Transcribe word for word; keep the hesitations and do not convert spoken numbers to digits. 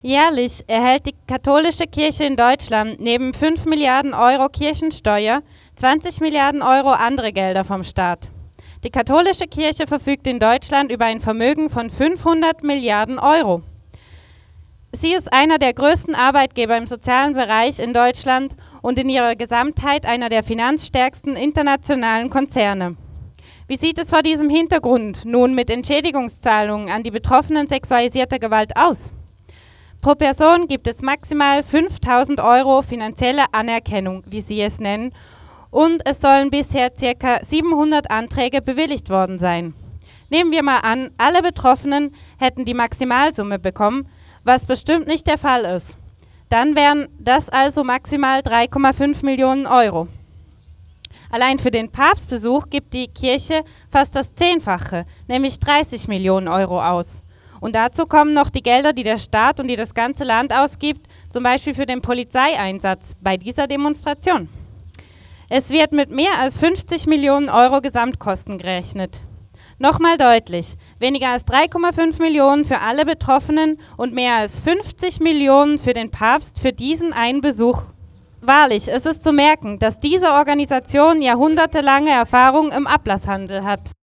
Jährlich erhält die katholische Kirche in Deutschland neben fünf Milliarden Euro Kirchensteuer zwanzig Milliarden Euro andere Gelder vom Staat. Die katholische Kirche verfügt in Deutschland über ein Vermögen von fünfhundert Milliarden Euro. Sie ist einer der größten Arbeitgeber im sozialen Bereich in Deutschland und in ihrer Gesamtheit einer der finanzstärksten internationalen Konzerne. Wie sieht es vor diesem Hintergrund nun mit Entschädigungszahlungen an die Betroffenen sexualisierter Gewalt aus? Pro Person gibt es maximal fünftausend Euro finanzielle Anerkennung, wie Sie es nennen, und es sollen bisher ca. siebenhundert Anträge bewilligt worden sein. Nehmen wir mal an, alle Betroffenen hätten die Maximalsumme bekommen, was bestimmt nicht der Fall ist. Dann wären das also maximal drei Komma fünf Millionen Euro. Allein für den Papstbesuch gibt die Kirche fast das Zehnfache, nämlich dreißig Millionen Euro aus. Und dazu kommen noch die Gelder, die der Staat und die das ganze Land ausgibt, zum Beispiel für den Polizeieinsatz bei dieser Demonstration. Es wird mit mehr als fünfzig Millionen Euro Gesamtkosten gerechnet. Nochmal deutlich, weniger als drei Komma fünf Millionen für alle Betroffenen und mehr als fünfzig Millionen für den Papst für diesen einen Besuch. Wahrlich, es ist zu merken, dass diese Organisation jahrhundertelange Erfahrung im Ablasshandel hat.